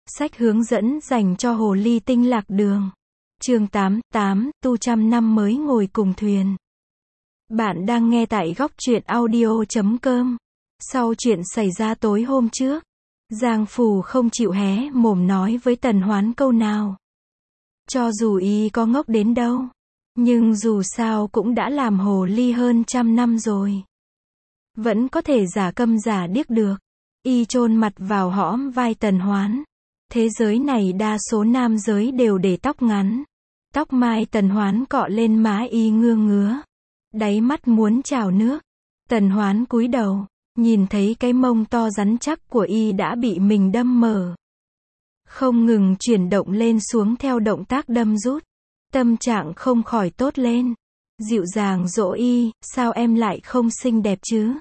Sách hướng dẫn dành cho hồ ly tinh lạc đường. Chương 8, tu trăm năm mới ngồi cùng thuyền. Bạn đang nghe tại góc truyện audio.com. Sau chuyện xảy ra tối hôm trước, Giang Phù không chịu hé mồm nói với Tần Hoán câu nào. Cho dù y có ngốc đến đâu, nhưng dù sao cũng đã làm hồ ly hơn 100 năm rồi. Vẫn có thể giả câm giả điếc được. Y chôn mặt vào hõm vai Tần Hoán. Thế giới này đa số nam giới đều để tóc ngắn. Tóc mai Tần Hoán cọ lên má y ngứa ngứa. Đáy mắt muốn trào nước. Tần Hoán cúi đầu, nhìn thấy cái mông to rắn chắc của y đã bị mình đâm mở. Không ngừng chuyển động lên xuống theo động tác đâm rút. Tâm trạng không khỏi tốt lên. Dịu dàng dỗ y, sao em lại không xinh đẹp chứ?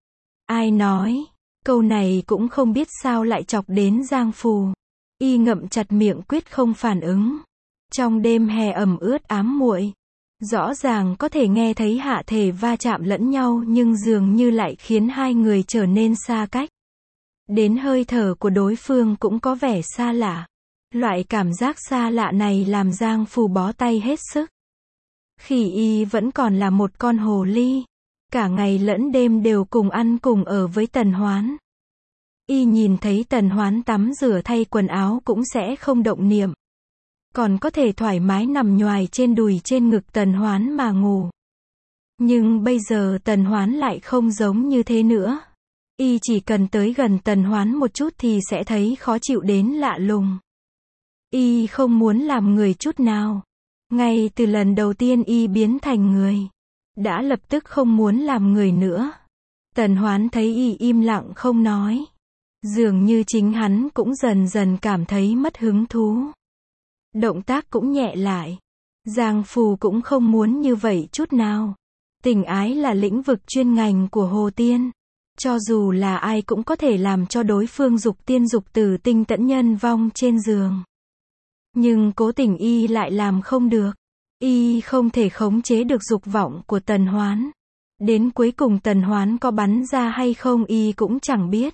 Ai nói? Câu này cũng không biết sao lại chọc đến Giang Phù. Y ngậm chặt miệng quyết không phản ứng. Trong đêm hè ẩm ướt ám muội, rõ ràng có thể nghe thấy hạ thể va chạm lẫn nhau nhưng dường như lại khiến hai người trở nên xa cách. Đến hơi thở của đối phương cũng có vẻ xa lạ. Loại cảm giác xa lạ này làm Giang Phù bó tay hết sức. Khi y vẫn còn là một con hồ ly, cả ngày lẫn đêm đều cùng ăn cùng ở với Tần Hoán. Y nhìn thấy Tần Hoán tắm rửa thay quần áo cũng sẽ không động niệm. Còn có thể thoải mái nằm nhoài trên đùi trên ngực Tần Hoán mà ngủ. Nhưng bây giờ Tần Hoán lại không giống như thế nữa. Y chỉ cần tới gần Tần Hoán một chút thì sẽ thấy khó chịu đến lạ lùng. Y không muốn làm người chút nào. Ngay từ lần đầu tiên y biến thành người, đã lập tức không muốn làm người nữa. Tần Hoán thấy y im lặng không nói. Dường như chính hắn cũng dần dần cảm thấy mất hứng thú. Động tác cũng nhẹ lại. Giang Phù cũng không muốn như vậy chút nào. Tình ái là lĩnh vực chuyên ngành của Hồ Tiên. Cho dù là ai cũng có thể làm cho đối phương dục tiên dục tử tinh tẫn nhân vong trên giường. Nhưng cố tình y lại làm không được. Y không thể khống chế được dục vọng của Tần Hoán. Đến cuối cùng Tần Hoán có bắn ra hay không y cũng chẳng biết.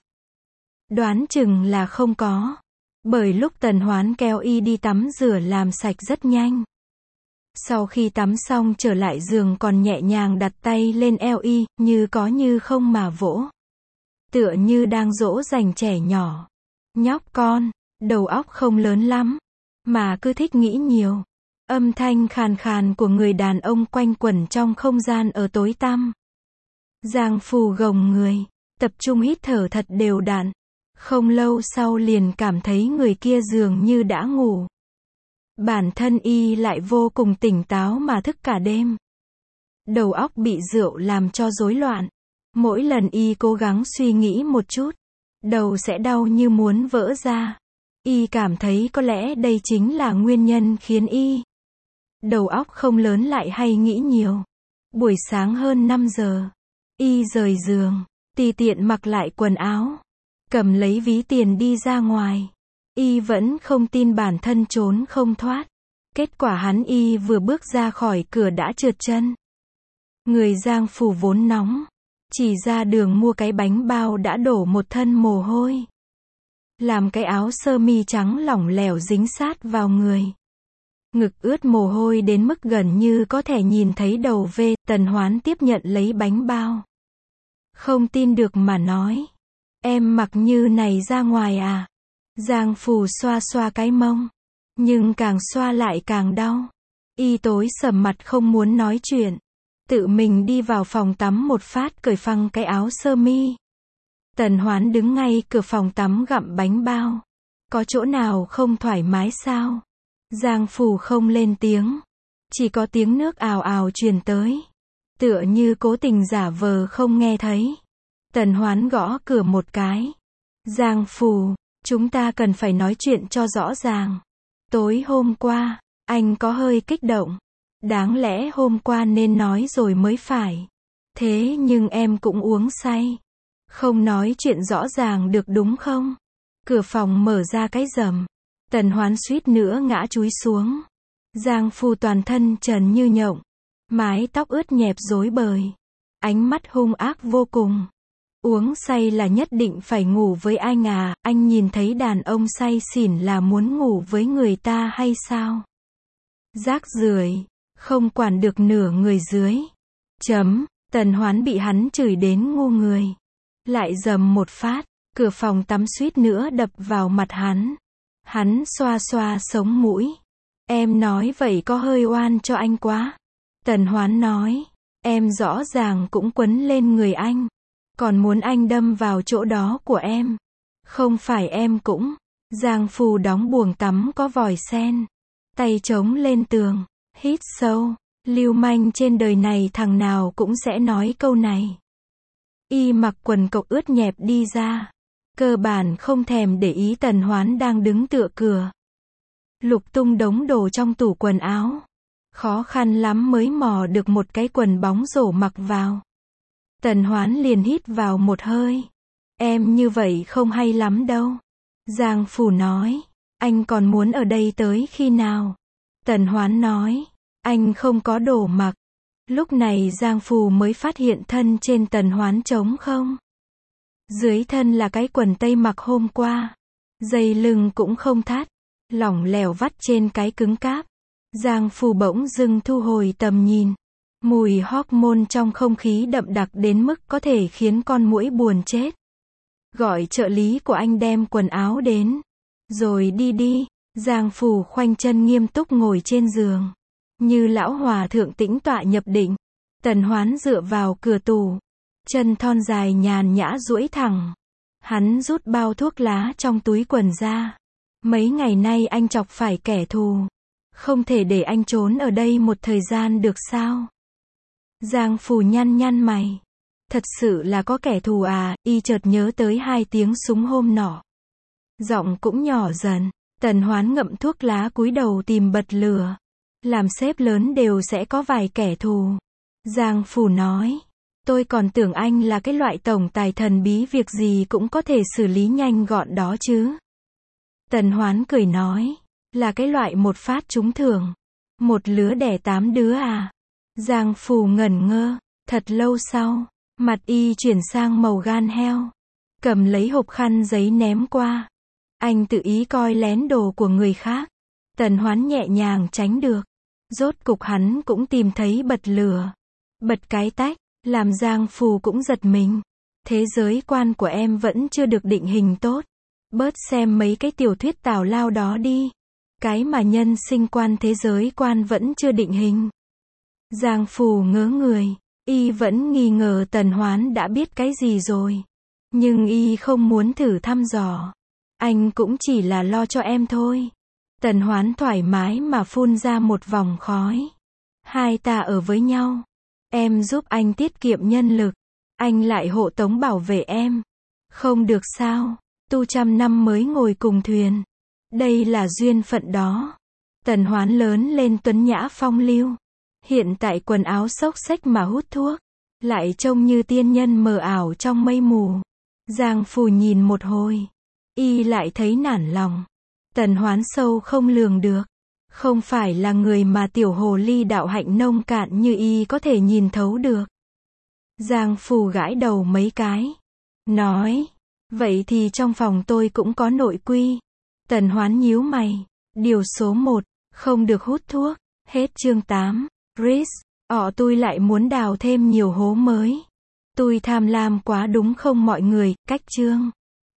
Đoán chừng là không có. Bởi lúc Tần Hoán kéo y đi tắm rửa làm sạch rất nhanh. Sau khi tắm xong trở lại giường còn nhẹ nhàng đặt tay lên eo y, như có như không mà vỗ. Tựa như đang dỗ dành trẻ nhỏ. Nhóc con, đầu óc không lớn lắm, mà cứ thích nghĩ nhiều. Âm thanh khàn khàn của người đàn ông quanh quẩn trong không gian ở tối tăm. Giang Phù gồng người, tập trung hít thở thật đều đặn. Không lâu sau liền cảm thấy người kia dường như đã ngủ. Bản thân y lại vô cùng tỉnh táo mà thức cả đêm. Đầu óc bị rượu làm cho rối loạn. Mỗi lần y cố gắng suy nghĩ một chút, đầu sẽ đau như muốn vỡ ra. Y cảm thấy có lẽ đây chính là nguyên nhân khiến y đầu óc không lớn lại hay nghĩ nhiều. Buổi sáng hơn 5 giờ, y rời giường, tùy tiện mặc lại quần áo, cầm lấy ví tiền đi ra ngoài. Y vẫn không tin bản thân trốn không thoát. Kết quả hắn y vừa bước ra khỏi cửa đã trượt chân. Người Giang Phù vốn nóng, chỉ ra đường mua cái bánh bao đã đổ một thân mồ hôi. Làm cái áo sơ mi trắng lỏng lẻo dính sát vào người. Ngực ướt mồ hôi đến mức gần như có thể nhìn thấy đầu vê. Tần Hoán tiếp nhận lấy bánh bao. Không tin được mà nói. Em mặc như này ra ngoài à? Giang Phù xoa xoa cái mông. Nhưng càng xoa lại càng đau. Y tối sầm mặt không muốn nói chuyện. Tự mình đi vào phòng tắm một phát cởi phăng cái áo sơ mi. Tần Hoán đứng ngay cửa phòng tắm gặm bánh bao. Có chỗ nào không thoải mái sao? Giang Phù không lên tiếng. Chỉ có tiếng nước ào ào truyền tới. Tựa như cố tình giả vờ không nghe thấy. Tần Hoán gõ cửa một cái. Giang Phù, chúng ta cần phải nói chuyện cho rõ ràng. Tối hôm qua, anh có hơi kích động. Đáng lẽ hôm qua nên nói rồi mới phải. Thế nhưng em cũng uống say. Không nói chuyện rõ ràng được đúng không? Cửa phòng mở ra cái rầm. Tần Hoán suýt nữa ngã chúi xuống. Giang Phù toàn thân trần như nhộng. Mái tóc ướt nhẹp rối bời. Ánh mắt hung ác vô cùng. Uống say là nhất định phải ngủ với anh à, anh nhìn thấy đàn ông say xỉn là muốn ngủ với người ta hay sao? Rác rưởi, không quản được nửa người dưới. Tần Hoán bị hắn chửi đến ngu người. Lại dầm một phát, cửa phòng tắm suýt nữa đập vào mặt hắn. Hắn xoa xoa sống mũi. Em nói vậy có hơi oan cho anh quá. Tần Hoán nói, em rõ ràng cũng quấn lên người anh. Còn muốn anh đâm vào chỗ đó của em. Không phải em cũng. Giang Phù đóng buồng tắm có vòi sen. Tay chống lên tường. Hít sâu. Lưu manh trên đời này thằng nào cũng sẽ nói câu này. Y mặc quần cộc ướt nhẹp đi ra. Cơ bản không thèm để ý Tần Hoán đang đứng tựa cửa. Lục tung đống đồ trong tủ quần áo. Khó khăn lắm mới mò được một cái quần bóng rổ mặc vào. Tần Hoán liền hít vào một hơi. Em như vậy không hay lắm đâu. Giang Phù nói, anh còn muốn ở đây tới khi nào? Tần Hoán nói, anh không có đồ mặc. Lúc này Giang Phù mới phát hiện thân trên Tần Hoán trống không. Dưới thân là cái quần tây mặc hôm qua. Dây lưng cũng không thắt, lỏng lẻo vắt trên cái cứng cáp. Giang Phù bỗng dưng thu hồi tầm nhìn. Mùi hormone trong không khí đậm đặc đến mức có thể khiến con muỗi buồn chết. Gọi trợ lý của anh đem quần áo đến. Rồi đi đi. Giang Phù khoanh chân nghiêm túc ngồi trên giường. Như lão hòa thượng tĩnh tọa nhập định. Tần Hoán dựa vào cửa tủ. Chân thon dài nhàn nhã duỗi thẳng. Hắn rút bao thuốc lá trong túi quần ra. Mấy ngày nay anh chọc phải kẻ thù. Không thể để anh trốn ở đây một thời gian được sao? Giang Phù nhăn nhăn mày. Thật sự là có kẻ thù à? Y chợt nhớ tới 2 tiếng súng hôm nọ. Giọng cũng nhỏ dần. Tần Hoán ngậm thuốc lá cúi đầu tìm bật lửa. Làm sếp lớn đều sẽ có vài kẻ thù. Giang Phù nói. Tôi còn tưởng anh là cái loại tổng tài thần bí việc gì cũng có thể xử lý nhanh gọn đó chứ. Tần Hoán cười nói. Là cái loại một phát trúng thưởng. Một lứa đẻ 8 đứa à? Giang Phù ngẩn ngơ. Thật lâu sau, mặt y chuyển sang màu gan heo. Cầm lấy hộp khăn giấy ném qua. Anh tự ý coi lén đồ của người khác. Tần Hoán nhẹ nhàng tránh được. Rốt cục hắn cũng tìm thấy bật lửa. Bật cái tách, làm Giang Phù cũng giật mình. Thế giới quan của em vẫn chưa được định hình tốt. Bớt xem mấy cái tiểu thuyết tào lao đó đi. Cái mà nhân sinh quan thế giới quan vẫn chưa định hình. Giang Phù ngớ người. Y vẫn nghi ngờ Tần Hoán đã biết cái gì rồi. Nhưng y không muốn thử thăm dò. Anh cũng chỉ là lo cho em thôi. Tần Hoán thoải mái mà phun ra một vòng khói. Hai ta ở với nhau. Em giúp anh tiết kiệm nhân lực. Anh lại hộ tống bảo vệ em. Không được sao? Tu 100 năm mới ngồi cùng thuyền. Đây là duyên phận đó. Tần Hoán lớn lên tuấn nhã phong lưu. Hiện tại quần áo xốc xếch mà hút thuốc. Lại trông như tiên nhân mờ ảo trong mây mù. Giang Phù nhìn một hồi. Y lại thấy nản lòng. Tần Hoán sâu không lường được. Không phải là người mà tiểu hồ ly đạo hạnh nông cạn như y có thể nhìn thấu được. Giang Phù gãi đầu mấy cái. Nói. Vậy thì trong phòng tôi cũng có nội quy. Tần Hoán nhíu mày. Điều số 1. Không được hút thuốc. Hết chương 8. Riz. Tôi lại muốn đào thêm nhiều hố mới. Tôi tham lam quá đúng không mọi người? Cách chương.